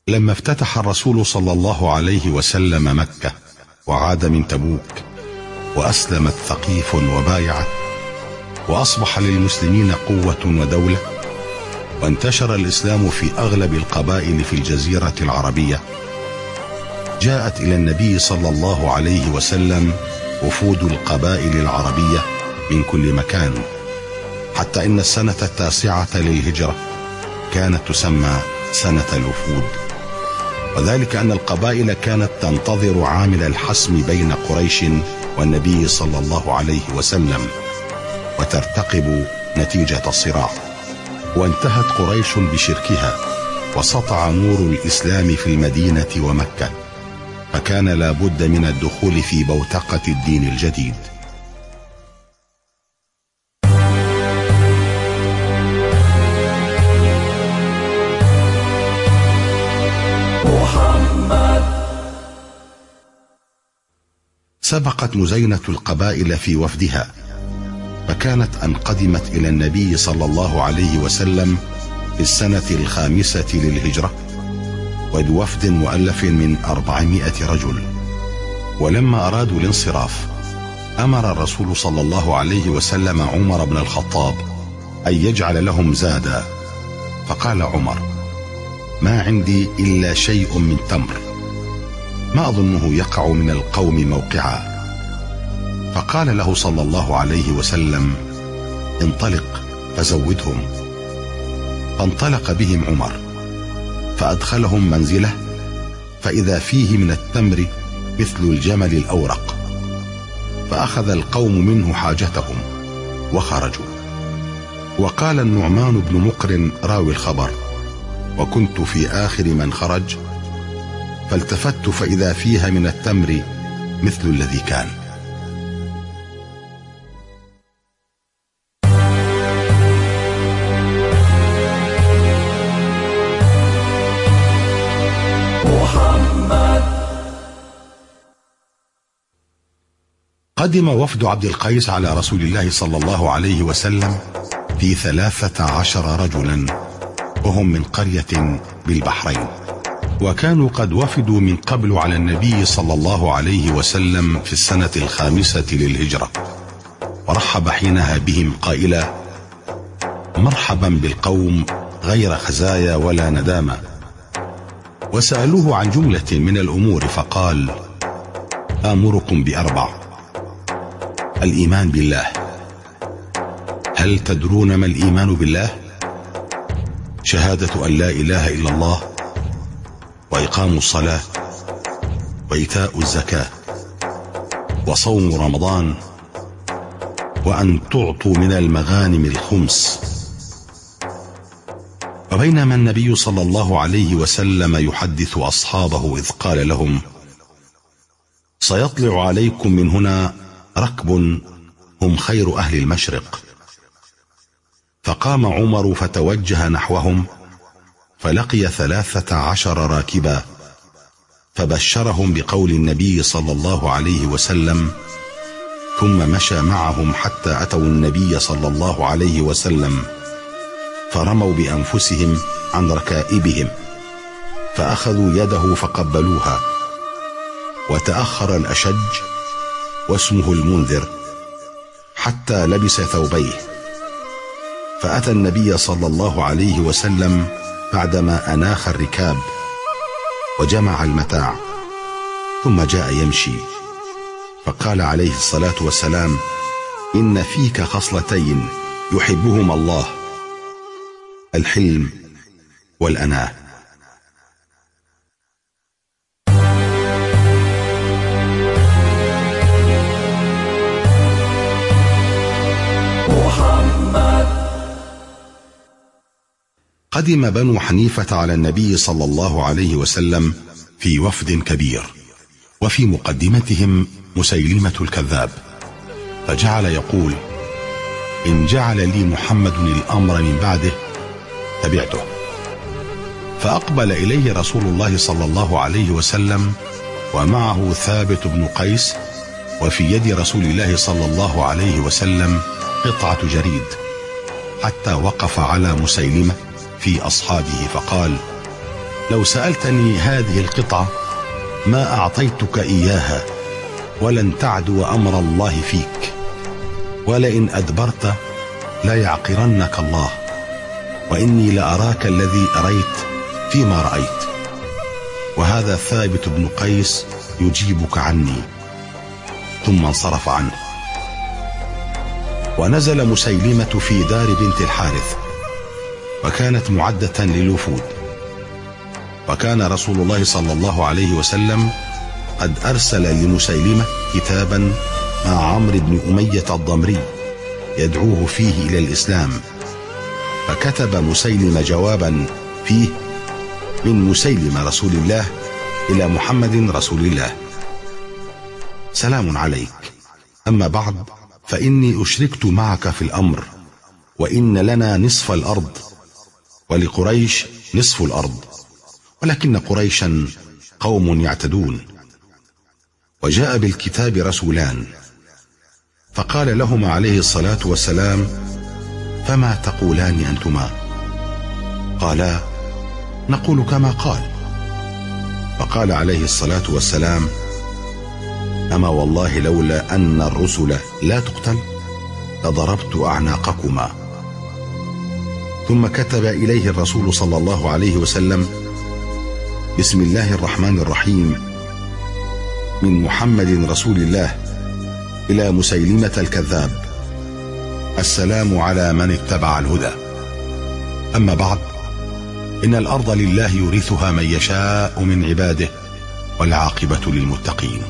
لما افتتح الرسول صلى الله عليه وسلم مكة وعاد من تبوك وأسلمت ثقيف وبايعت وأصبح للمسلمين قوة ودولة وانتشر الإسلام في أغلب القبائل في الجزيرة العربية، جاءت إلى النبي صلى الله عليه وسلم وفود القبائل العربية من كل مكان، حتى إن السنة 9 للهجرة كانت تسمى سنة الوفود، وذلك أن القبائل كانت تنتظر عامل الحسم بين قريش والنبي صلى الله عليه وسلم وترتقب نتيجة الصراع. وانتهت قريش بشركها وسطع نور الإسلام في المدينة ومكة، فكان لا بد من الدخول في بوتقة الدين الجديد. سبقت مزينة القبائل في وفدها، فكانت أن قدمت إلى النبي صلى الله عليه وسلم في السنة 5 للهجرة وبوفد مؤلف من 400 رجل. ولما أرادوا الانصراف أمر الرسول صلى الله عليه وسلم عمر بن الخطاب أن يجعل لهم زادا، فقال عمر: ما عندي إلا شيء من تمر، ما أظنه يقع من القوم موقعا. فقال له صلى الله عليه وسلم: انطلق فزودهم. فانطلق بهم عمر فأدخلهم منزله، فإذا فيه من التمر مثل الجمل الأورق، فأخذ القوم منه حاجتهم وخرجوا. وقال النعمان بن مقرن راوي الخبر: وكنت في آخر من خرج، فالتفت فإذا فيها من التمر مثل الذي كان. قدم وفد عبد القيس على رسول الله صلى الله عليه وسلم في 13 رجلا، وهم من قرية بالبحرين، وكانوا قد وفدوا من قبل على النبي صلى الله عليه وسلم في السنة 5 للهجرة، ورحب حينها بهم قائلا: مرحبا بالقوم غير خزايا ولا ندامة. وسألوه عن جملة من الأمور فقال: آمركم ب4: الإيمان بالله. هل تدرون ما الإيمان بالله؟ شهادة أن لا إله إلا الله، وإقام الصلاة، وإيتاء الزكاة، وصوم رمضان، وأن تعطوا من المغانم الخمس. وبينما النبي صلى الله عليه وسلم يحدث أصحابه إذ قال لهم: سيطلع عليكم من هنا ركب هم خير أهل المشرق. فقام عمر فتوجه نحوهم، فلقي 13 راكبا، فبشرهم بقول النبي صلى الله عليه وسلم، ثم مشى معهم حتى أتوا النبي صلى الله عليه وسلم، فرموا بأنفسهم عن ركائبهم، فأخذوا يده فقبلوها. وتأخر الأشج واسمه المنذر حتى لبس ثوبيه، فأتى النبي صلى الله عليه وسلم بعدما أناخ الركاب وجمع المتاع، ثم جاء يمشي، فقال عليه الصلاة والسلام: إن فيك خصلتين يحبهما الله، الحلم والأناة. قدم بنو حنيفة على النبي صلى الله عليه وسلم في وفد كبير، وفي مقدمتهم مسيلمة الكذاب، فجعل يقول: إن جعل لي محمد الأمر من بعده تبعته. فأقبل إليه رسول الله صلى الله عليه وسلم ومعه ثابت بن قيس، وفي يد رسول الله صلى الله عليه وسلم قطعة جريد، حتى وقف على مسيلمة في أصحابه فقال: لو سألتني هذه القطعة ما أعطيتك إياها، ولن تعدو أمر الله فيك، ولئن أدبرت لا يعقرنك الله، وإني لأراك الذي أريت فيما رأيت. وهذا ثابت بن قيس يجيبك عني. ثم انصرف عنه. ونزل مسيلمة في دار بنت الحارث، وكانت معدة للوفود. وكان رسول الله صلى الله عليه وسلم قد أرسل لمسيلمة كتابا مع عمرو بن أمية الضمري يدعوه فيه إلى الإسلام، فكتب مسيلمة جوابا فيه: من مسيلمة رسول الله إلى محمد رسول الله، سلام عليك. أما بعد، فإني أشركت معك في الأمر، وإن لنا نصف الأرض، ولقريش نصف الأرض، ولكن قريشا قوم يعتدون. وجاء بالكتاب رسولان، فقال لهما عليه الصلاة والسلام: فما تقولان أنتما؟ قالا: نقول كما قال. فقال عليه الصلاة والسلام: أما والله لولا أن الرسل لا تقتل لضربت أعناقكما. ثم كتب إليه الرسول صلى الله عليه وسلم: بسم الله الرحمن الرحيم، من محمد رسول الله إلى مسيلمة الكذاب، السلام على من اتبع الهدى. أما بعد، إن الأرض لله يورثها من يشاء من عباده، والعاقبة للمتقين.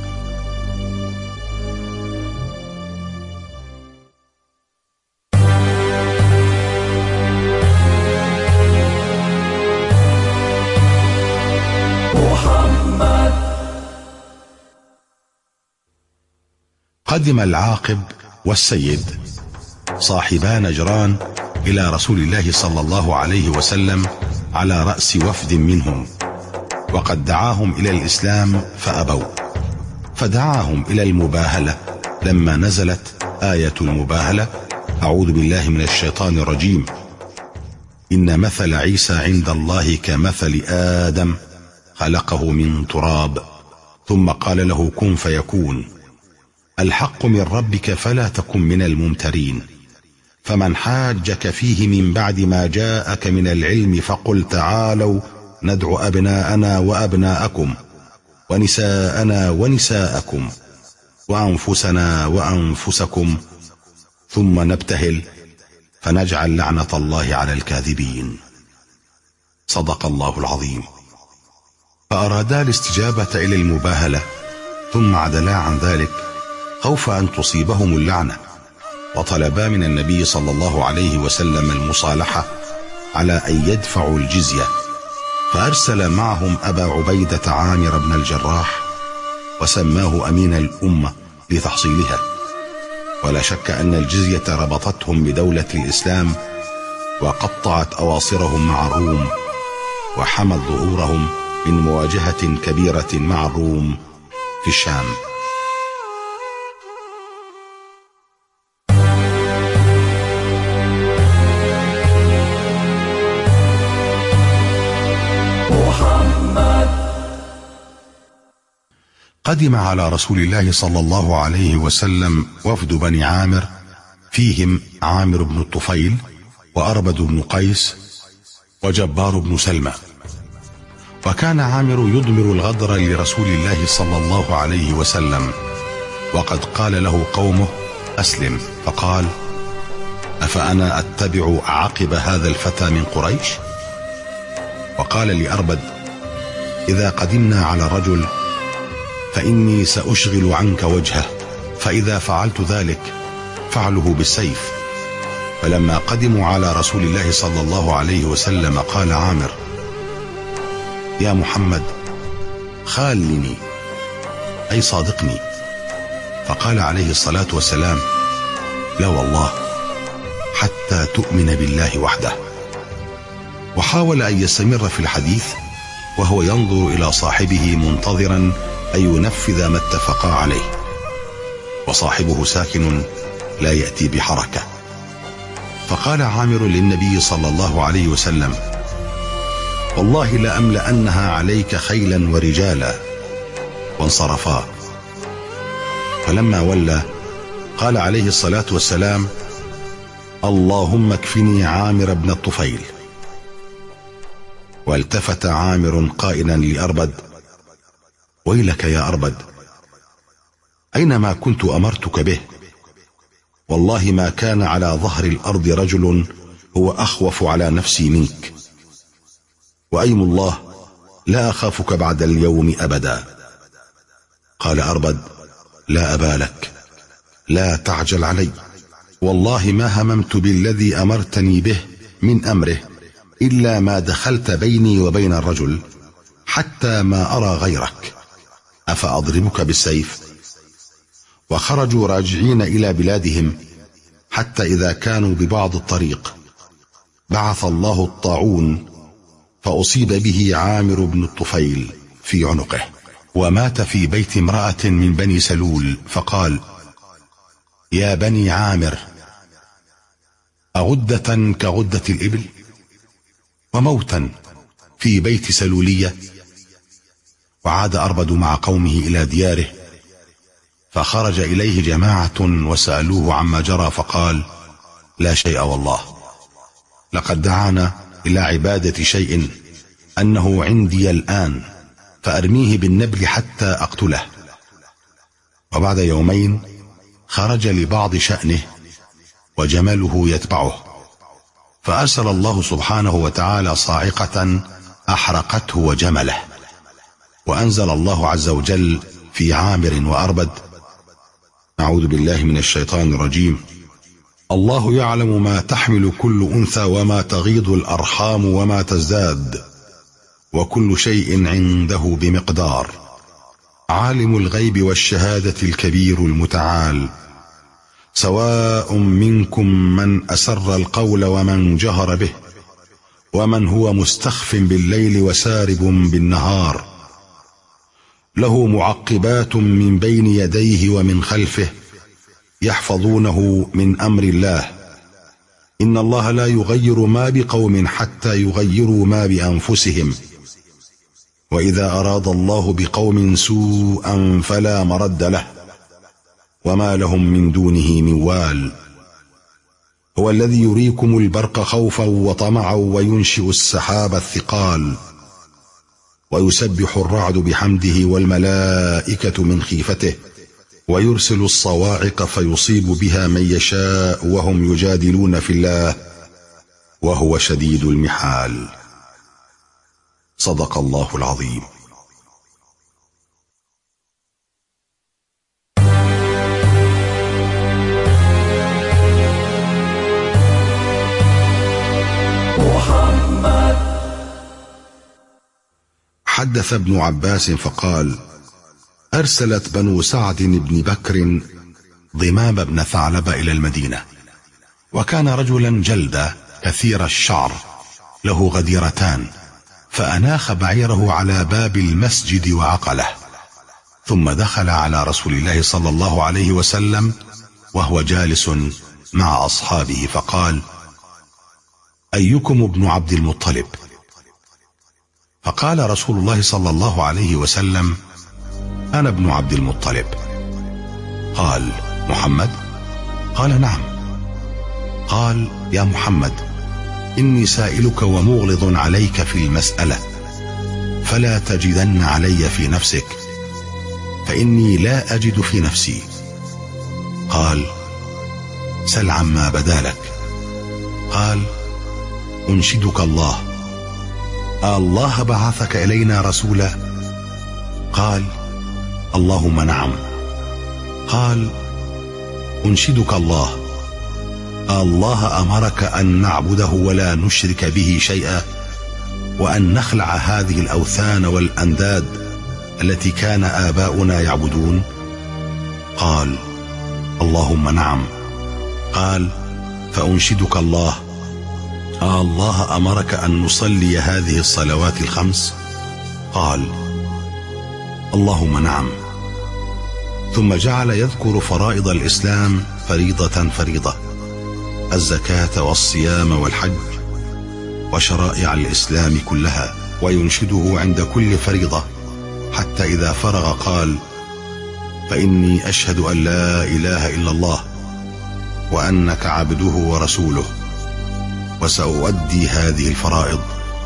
قدم العاقب والسيد صاحبا نجران إلى رسول الله صلى الله عليه وسلم على رأس وفد منهم، وقد دعاهم إلى الإسلام فأبوا، فدعاهم إلى المباهلة لما نزلت آية المباهلة: أعوذ بالله من الشيطان الرجيم، إن مثل عيسى عند الله كمثل آدم خلقه من تراب ثم قال له كن فيكون، الحق من ربك فلا تكن من الممترين، فمن حاجك فيه من بعد ما جاءك من العلم فقل تعالوا ندعو أبناءنا وأبناءكم ونساءنا ونساءكم وأنفسنا وأنفسكم ثم نبتهل فنجعل لعنة الله على الكاذبين. صدق الله العظيم. فأرادا الاستجابة إلى المباهلة، ثم عدلا عن ذلك خوف أن تصيبهم اللعنة، وطلبا من النبي صلى الله عليه وسلم المصالحة على أن يدفعوا الجزية، فأرسل معهم أبا عبيدة عامر بن الجراح، وسماه أمين الأمة لتحصيلها. ولا شك أن الجزية ربطتهم بدولة الإسلام، وقطعت أواصرهم مع الروم، وحمت ظهورهم من مواجهة كبيرة مع الروم في الشام. قدم على رسول الله صلى الله عليه وسلم وفد بني عامر، فيهم عامر بن الطفيل وأربد بن قيس وجبار بن سلمى. وكان عامر يضمر الغدر لرسول الله صلى الله عليه وسلم، وقد قال له قومه أسلم، فقال أفأنا أتبع عقب هذا الفتى من قريش؟ وقال لأربد إذا قدمنا على رجل فإني سأشغل عنك وجهه، فإذا فعلت ذلك فعله بالسيف. فلما قدموا على رسول الله صلى الله عليه وسلم قال عامر يا محمد خالني، أي صادقني. فقال عليه الصلاة والسلام لا والله حتى تؤمن بالله وحده. وحاول أن يستمر في الحديث وهو ينظر إلى صاحبه منتظرا أن ينفذ ما اتفقا عليه، وصاحبه ساكن لا يأتي بحركة. فقال عامر للنبي صلى الله عليه وسلم والله لأملأنها عليك خيلا ورجالا. وانصرفا. فلما ولى قال عليه الصلاة والسلام: اللهم اكفني عامر بن الطفيل. والتفت عامر قائلا لأربد: ويلك يا أربد، أينما كنت أمرتك به، والله ما كان على ظهر الأرض رجل هو أخوف على نفسي منك، وأيم الله لا أخافك بعد اليوم أبدا. قال أربد: لا أبا لك، لا تعجل علي، والله ما هممت بالذي أمرتني به من أمره إلا ما دخلت بيني وبين الرجل حتى ما أرى غيرك، أفأضربك بالسيف؟ وخرجوا راجعين إلى بلادهم، حتى إذا كانوا ببعض الطريق بعث الله الطاعون فأصيب به عامر بن الطفيل في عنقه، ومات في بيت امرأة من بني سلول، فقال: يا بني عامر، أغدة كغدة الإبل، وموتا في بيت سلولية. وعاد أربد مع قومه إلى دياره، فخرج إليه جماعة وسألوه عما جرى، فقال: لا شيء والله، لقد دعانا إلى عبادة شيء أنه عندي الآن، فأرميه بالنبل حتى أقتله. وبعد يومين خرج لبعض شأنه وجمله يتبعه، فأرسل الله سبحانه وتعالى صاعقة أحرقته وجمله، وأنزل الله عز وجل في عامر وأربد: أعوذ بالله من الشيطان الرجيم، الله يعلم ما تحمل كل أنثى وما تغيض الأرحام وما تزداد، وكل شيء عنده بمقدار، عالم الغيب والشهادة الكبير المتعال، سواء منكم من أسر القول ومن جهر به، ومن هو مستخف بالليل وسارب بالنهار، له معقبات من بين يديه ومن خلفه يحفظونه من أمر الله، إن الله لا يغير ما بقوم حتى يغيروا ما بأنفسهم، وإذا أراد الله بقوم سوءا فلا مرد له، وما لهم من دونه من وال. هو الذي يريكم البرق خوفا وطمعا وينشئ السحاب الثقال، ويسبح الرعد بحمده والملائكة من خيفته، ويرسل الصواعق فيصيب بها من يشاء وهم يجادلون في الله وهو شديد المحال. صدق الله العظيم. حدث ابن عباس فقال: أرسلت بنو سعد بن بكر ضمام بن ثعلب إلى المدينة، وكان رجلا جلدا كثير الشعر له غديرتان، فأناخ بعيره على باب المسجد وعقله، ثم دخل على رسول الله صلى الله عليه وسلم وهو جالس مع أصحابه، فقال: أيكم ابن عبد المطلب؟ فقال رسول الله صلى الله عليه وسلم: أنا ابن عبد المطلب. قال: محمد؟ قال: نعم. قال: يا محمد، إني سائلك ومغلظ عليك في المسألة، فلا تجدن علي في نفسك، فإني لا أجد في نفسي. قال: سل عما بدا لك. قال: أنشدك الله، الله بعثك إلينا رسولا؟ قال: اللهم نعم. قال: أنشدك الله، الله أمرك أن نعبده ولا نشرك به شيئا، وأن نخلع هذه الأوثان والأنداد التي كان آباؤنا يعبدون؟ قال: اللهم نعم. قال: فأنشدك الله، الله أمرك أن نصلي هذه الصلوات الخمس؟ قال: اللهم نعم. ثم جعل يذكر فرائض الإسلام فريضة فريضة: الزكاة والصيام والحج، وشرائع الإسلام كلها، وينشده عند كل فريضة، حتى إذا فرغ قال: فإني أشهد أن لا إله إلا الله وأنك عبده ورسوله، وسأؤدي هذه الفرائض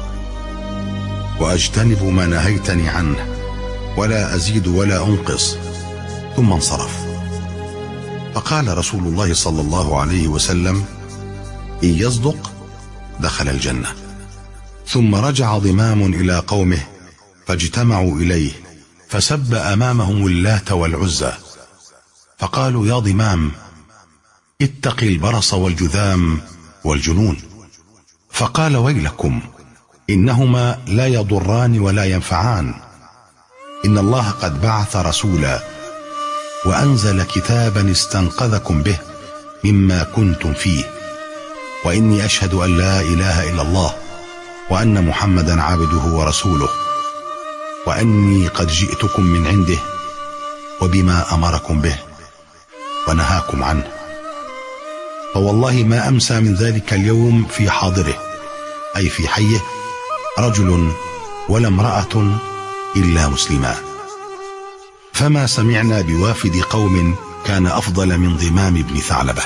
وأجتنب ما نهيتني عنه ولا أزيد ولا أنقص. ثم انصرف. فقال رسول الله صلى الله عليه وسلم: إن يصدق دخل الجنة. ثم رجع ضمام إلى قومه فاجتمعوا إليه، فسب أمامهم اللات والعزى، فقالوا: يا ضمام، اتق البرص والجذام والجنون. فقال: ويلكم، إنهما لا يضران ولا ينفعان، إن الله قد بعث رسولا وأنزل كتابا استنقذكم به مما كنتم فيه، وإني أشهد أن لا إله إلا الله وأن محمدا عبده ورسوله، وأني قد جئتكم من عنده وبما أمركم به ونهاكم عنه. فوالله ما أمسى من ذلك اليوم في حاضره، أي في حيه، رجل ولا امرأة إلا مسلما. فما سمعنا بوافد قوم كان أفضل من ضمام بن ثعلبة.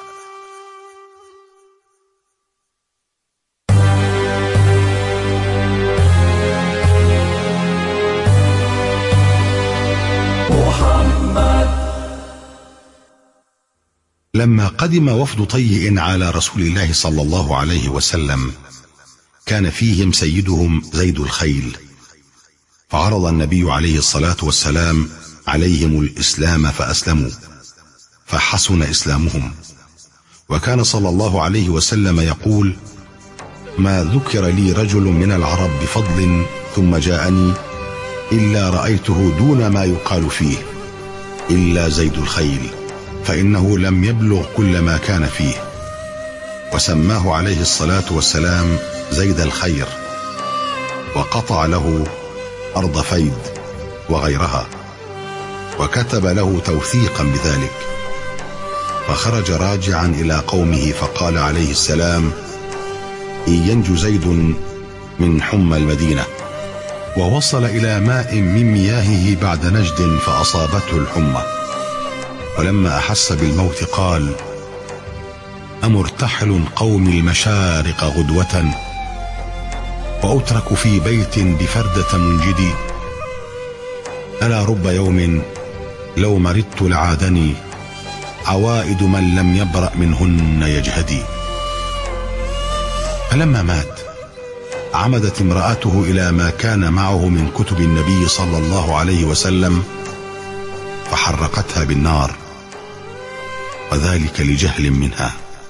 لما قدم وفد طيء على رسول الله صلى الله عليه وسلم كان فيهم سيدهم زيد الخيل، فعرض النبي عليه الصلاة والسلام عليهم الإسلام فأسلموا، فحسن إسلامهم. وكان صلى الله عليه وسلم يقول: ما ذكر لي رجل من العرب بفضل ثم جاءني إلا رأيته دون ما يقال فيه إلا زيد الخيل، فإنه لم يبلغ كل ما كان فيه. وسماه عليه الصلاة والسلام زيد الخير، وقطع له أرض فيد وغيرها، وكتب له توثيقا بذلك. فخرج راجعا إلى قومه فقال عليه السلام: إن ينج زيد من حمى المدينة. ووصل إلى ماء من مياهه بعد نجد فأصابته الحمى، ولما أحس بالموت قال: أمرتحل قومي المشارق غدوة وأترك في بيت بفردة منجدي، ألا رب يوم لو مرضت لعادني عوائد من لم يبرأ منهن يجهدي. فلما مات عمدت امرأته إلى ما كان معه من كتب النبي صلى الله عليه وسلم فحرقتها بالنار، وذلك لجهل منها.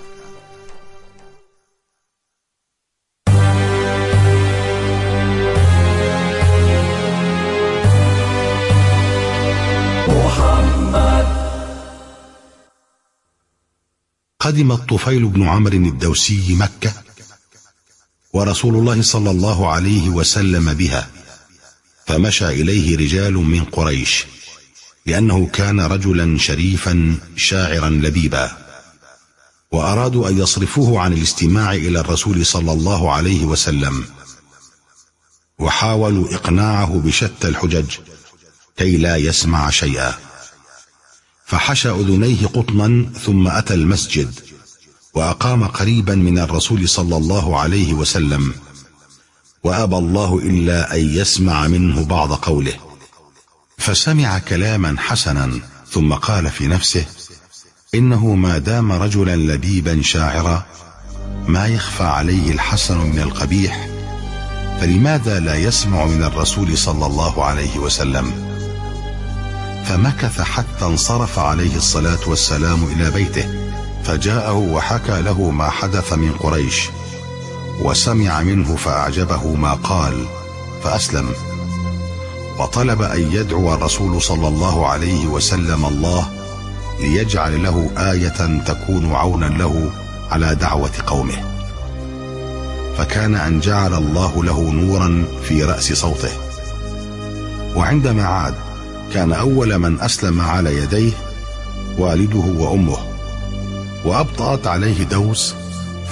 قدم الطفيل بن عمرو الدوسي مكة ورسول الله صلى الله عليه وسلم بها، فمشى إليه رجال من قريش، لأنه كان رجلا شريفا شاعرا لبيبا، وأرادوا أن يصرفوه عن الاستماع إلى الرسول صلى الله عليه وسلم، وحاولوا إقناعه بشتى الحجج كي لا يسمع شيئا. فحشى أذنيه قطنا ثم أتى المسجد وأقام قريبا من الرسول صلى الله عليه وسلم، وأبى الله إلا أن يسمع منه بعض قوله، فسمع كلاما حسنا ثم قال في نفسه: إنه ما دام رجلا لبيبا شاعرا ما يخفى عليه الحسن من القبيح، فلماذا لا يسمع من الرسول صلى الله عليه وسلم؟ فمكث حتى انصرف عليه الصلاة والسلام إلى بيته، فجاءه وحكى له ما حدث من قريش، وسمع منه فأعجبه ما قال فأسلم، وطلب أن يدعو الرسول صلى الله عليه وسلم الله ليجعل له آية تكون عونا له على دعوة قومه. فكان أن جعل الله له نورا في رأس صوته. وعندما عاد كان أول من أسلم على يديه والده وأمه، وأبطأت عليه دوس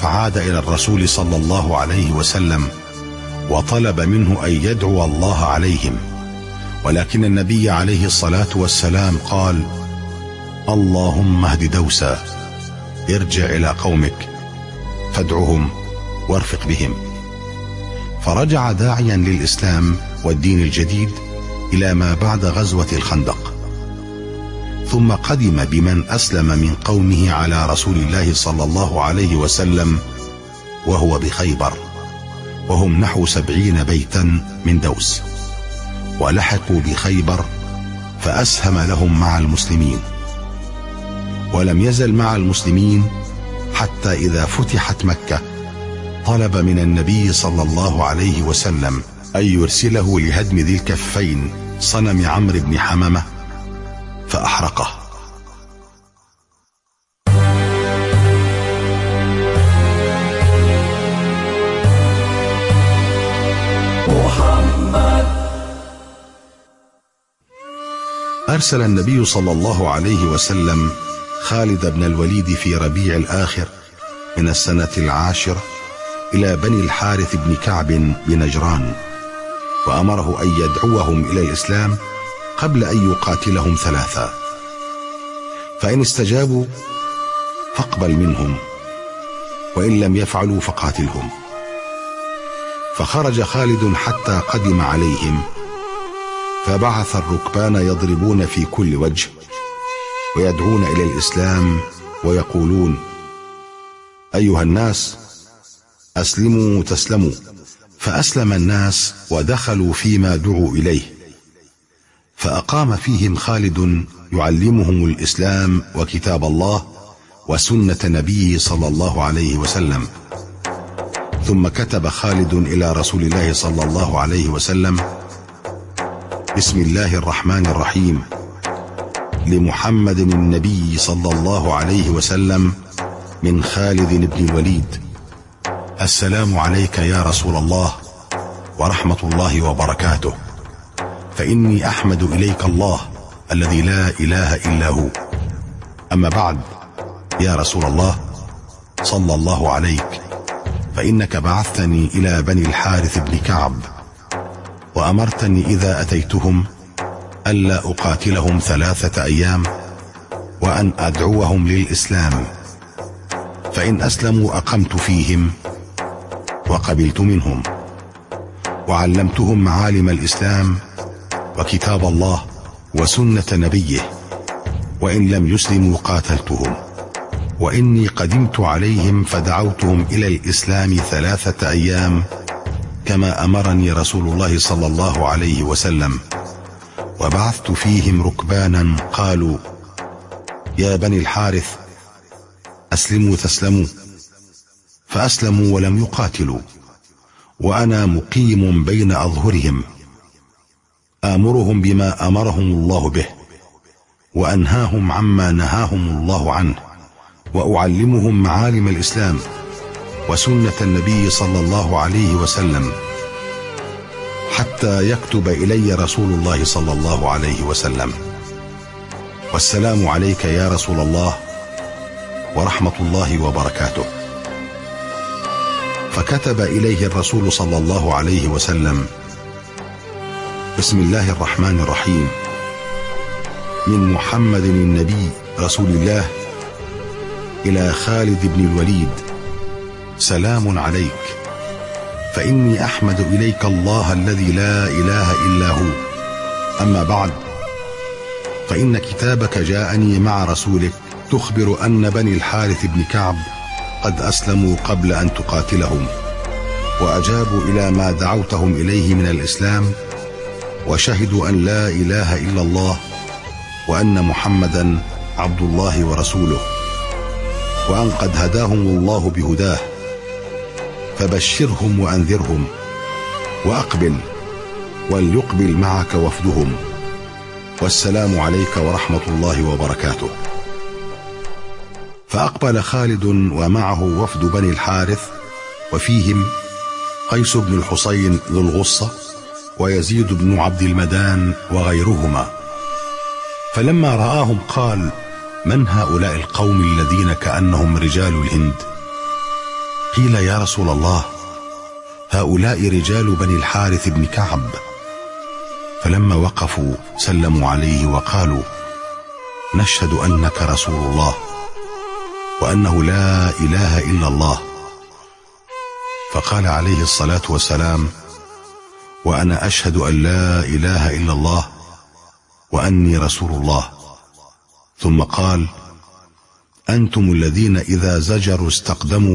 فعاد إلى الرسول صلى الله عليه وسلم وطلب منه أن يدعو الله عليهم، ولكن النبي عليه الصلاة والسلام قال: اللهم اهد دوسا، ارجع إلى قومك فادعهم وارفق بهم. فرجع داعيا للإسلام والدين الجديد إلى ما بعد غزوة الخندق، ثم قدم بمن أسلم من قومه على رسول الله صلى الله عليه وسلم وهو بخيبر، وهم نحو 70 بيتا من دوس، ولحقوا بخيبر فأسهم لهم مع المسلمين، ولم يزل مع المسلمين حتى إذا فتحت مكة طلب من النبي صلى الله عليه وسلم أن يرسله لهدم ذي الكفين صنم عمرو بن حمامة فأحرقه. أرسل النبي صلى الله عليه وسلم خالد بن الوليد في ربيع الآخر من السنة 10 إلى بني الحارث بن كعب بنجران، وأمره أن يدعوهم إلى الإسلام قبل أن يقاتلهم 3، فإن استجابوا فاقبل منهم، وإن لم يفعلوا فقاتلهم. فخرج خالد حتى قدم عليهم، فبعث الركبان يضربون في كل وجه ويدعون إلى الإسلام ويقولون: أيها الناس أسلموا تسلموا. فأسلم الناس ودخلوا فيما دعوا إليه، فأقام فيهم خالد يعلمهم الإسلام وكتاب الله وسنة نبيه صلى الله عليه وسلم. ثم كتب خالد إلى رسول الله صلى الله عليه وسلم: بسم الله الرحمن الرحيم، لمحمد النبي صلى الله عليه وسلم من خالد بن الوليد: السلام عليك يا رسول الله ورحمة الله وبركاته، فإني أحمد إليك الله الذي لا إله إلا هو. أما بعد، يا رسول الله صلى الله عليك، فإنك بعثتني إلى بني الحارث بن كعب، وأمرتني إذا أتيتهم ألا أقاتلهم 3 أيام، وأن أدعوهم للإسلام، فإن أسلموا أقمت فيهم وقبلت منهم، وعلمتهم معالم الإسلام وكتاب الله وسنة نبيه، وإن لم يسلموا قاتلتهم. وإني قدمت عليهم فدعوتهم إلى الإسلام 3 أيام كما أمرني رسول الله صلى الله عليه وسلم، وبعثت فيهم ركبانا قالوا: يا بني الحارث أسلموا تسلموا، فأسلموا ولم يقاتلوا، وأنا مقيم بين أظهرهم آمرهم بما أمرهم الله به، وأنهاهم عما نهاهم الله عنه، وأعلمهم معالم الإسلام وسنة النبي صلى الله عليه وسلم، حتى يكتب إلي رسول الله صلى الله عليه وسلم: والسلام عليك يا رسول الله ورحمة الله وبركاته. فكتب إليه الرسول صلى الله عليه وسلم: بسم الله الرحمن الرحيم، من محمد النبي رسول الله إلى خالد بن الوليد: سلام عليك، فإني أحمد إليك الله الذي لا إله إلا هو. أما بعد، فإن كتابك جاءني مع رسولك تخبر أن بني الحارث بن كعب قد أسلموا قبل أن تقاتلهم، وأجابوا إلى ما دعوتهم إليه من الإسلام، وشهدوا أن لا إله إلا الله وأن محمدا عبد الله ورسوله، وأن قد هداهم الله بهداه، فبشرهم وأنذرهم، وأقبل وليقبل معك وفدهم، والسلام عليك ورحمة الله وبركاته. فأقبل خالد ومعه وفد بني الحارث، وفيهم قيس بن الحصين ذو الغصة ويزيد بن عبد المدان وغيرهما. فلما رآهم قال: من هؤلاء القوم الذين كأنهم رجال الهند؟ قيل يا رسول الله هؤلاء رجال بني الحارث بن كعب. فلما وقفوا سلموا عليه وقالوا نشهد أنك رسول الله وأنه لا إله إلا الله. فقال عليه الصلاة والسلام وأنا أشهد أن لا إله إلا الله وأني رسول الله. ثم قال أنتم الذين إذا زجروا استقدموا.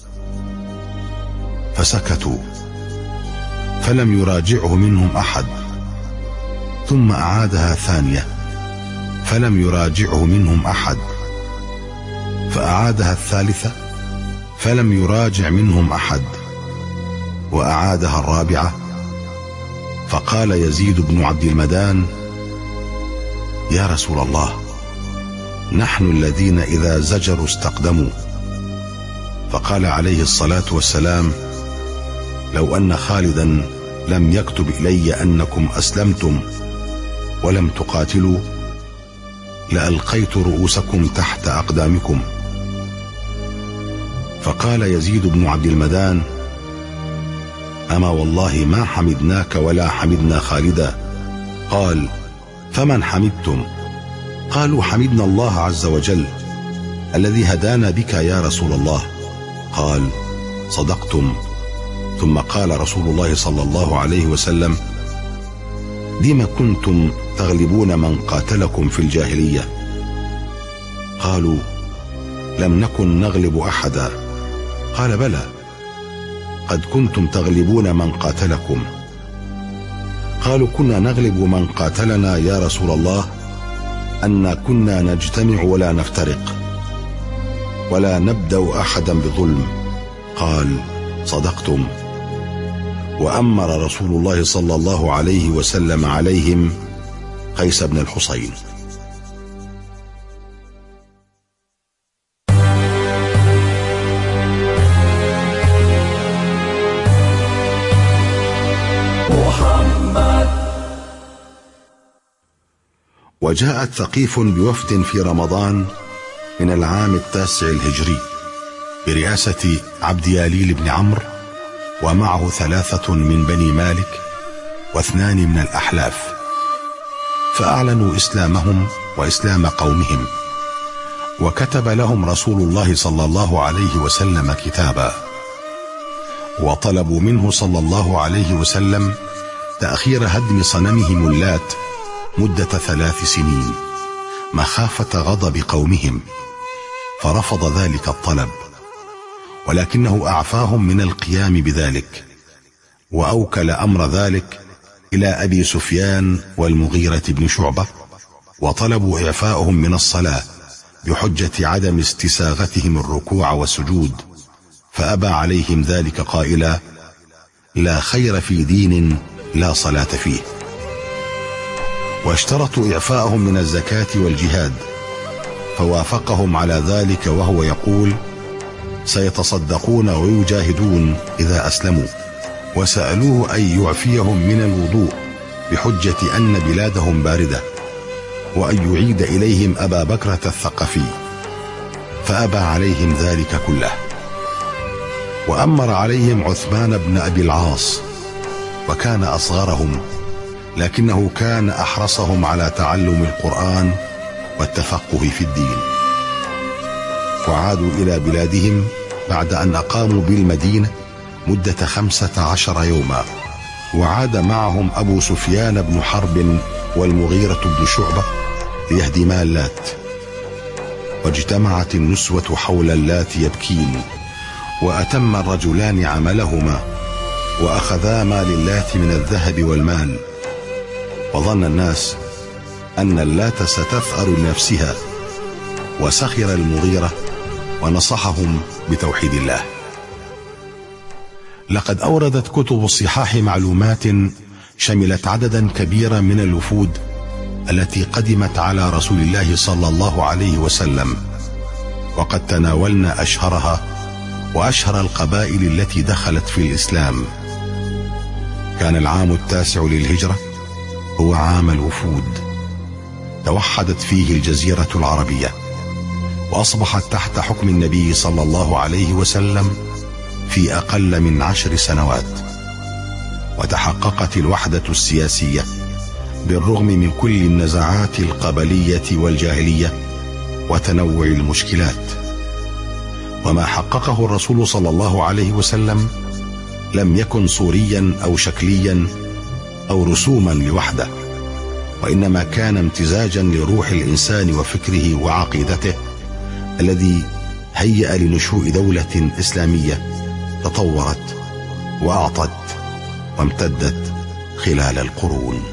فسكتوا فلم يراجعه منهم أحد. ثم أعادها ثانية فلم يراجعه منهم أحد. فأعادها الثالثة فلم يراجع منهم أحد. وأعادها الرابعة. فقال يزيد بن عبد المدان يا رسول الله نحن الذين إذا زجروا استقدموا. فقال عليه الصلاة والسلام لو أن خالدا لم يكتب إلي أنكم أسلمتم ولم تقاتلوا لألقيت رؤوسكم تحت أقدامكم. فقال يزيد بن عبد المدان أما والله ما حمدناك ولا حمدنا خالدا. قال فمن حمدتم؟ قالوا حمدنا الله عز وجل الذي هدانا بك يا رسول الله. قال صدقتم. ثم قال رسول الله صلى الله عليه وسلم بما كنتم تغلبون من قاتلكم في الجاهلية؟ قالوا لم نكن نغلب أحدا. قال بلى قد كنتم تغلبون من قاتلكم. قالوا كنا نغلب من قاتلنا يا رسول الله أن كنا نجتمع ولا نفترق ولا نبدأ أحدا بظلم. قال صدقتم. وأمر رسول الله صلى الله عليه وسلم عليهم قيس بن الحصين. وجاءت ثقيف بوفد في رمضان من العام 9 الهجري برئاسة عبد ياليل بن عمرو، ومعه 3 من بني مالك و2 من الأحلاف، فأعلنوا إسلامهم وإسلام قومهم. وكتب لهم رسول الله صلى الله عليه وسلم كتابا، وطلبوا منه صلى الله عليه وسلم تأخير هدم صنمهم اللات مدة 3 سنين مخافة غضب قومهم، فرفض ذلك الطلب، ولكنه أعفاهم من القيام بذلك، وأوكل أمر ذلك إلى أبي سفيان والمغيرة بن شعبة، وطلبوا إعفاءهم من الصلاة بحجة عدم استساغتهم الركوع والسجود، فأبى عليهم ذلك قائلا لا خير في دين لا صلاة فيه. واشترطوا إعفاءهم من الزكاة والجهاد، فوافقهم على ذلك وهو يقول سيتصدقون ويجاهدون إذا أسلموا. وسألوه أن يعفيهم من الوضوء بحجة أن بلادهم باردة، وأن يعيد إليهم أبا بكرة الثقفي، فأبى عليهم ذلك كله. وأمر عليهم عثمان بن أبي العاص، وكان أصغرهم، لكنه كان أحرصهم على تعلم القرآن والتفقه في الدين. وعادوا إلى بلادهم بعد أن أقاموا بالمدينة مدة 15 يوما. وعاد معهم أبو سفيان بن حرب والمغيرة بن شعبة ليهدما اللات، واجتمعت النسوة حول اللات يبكين، وأتم الرجلان عملهما، وأخذا ما للات من الذهب والمال. وظن الناس أن اللات ستثأر لنفسها، وسخر المغيرة ونصحهم بتوحيد الله. لقد أوردت كتب الصحاح معلومات شملت عددا كبيرا من الوفود التي قدمت على رسول الله صلى الله عليه وسلم، وقد تناولنا أشهرها وأشهر القبائل التي دخلت في الإسلام. كان العام 9 للهجرة هو عام الوفود، توحدت فيه الجزيرة العربية، وأصبحت تحت حكم النبي صلى الله عليه وسلم في أقل من 10 سنوات، وتحققت الوحدة السياسية بالرغم من كل النزاعات القبلية والجاهلية وتنوع المشكلات. وما حققه الرسول صلى الله عليه وسلم لم يكن صوريا أو شكليا أو رسوما لوحده، وإنما كان امتزاجا لروح الإنسان وفكره وعقيدته الذي هيأ لنشوء دولة إسلامية تطورت وأعطت وامتدت خلال القرون.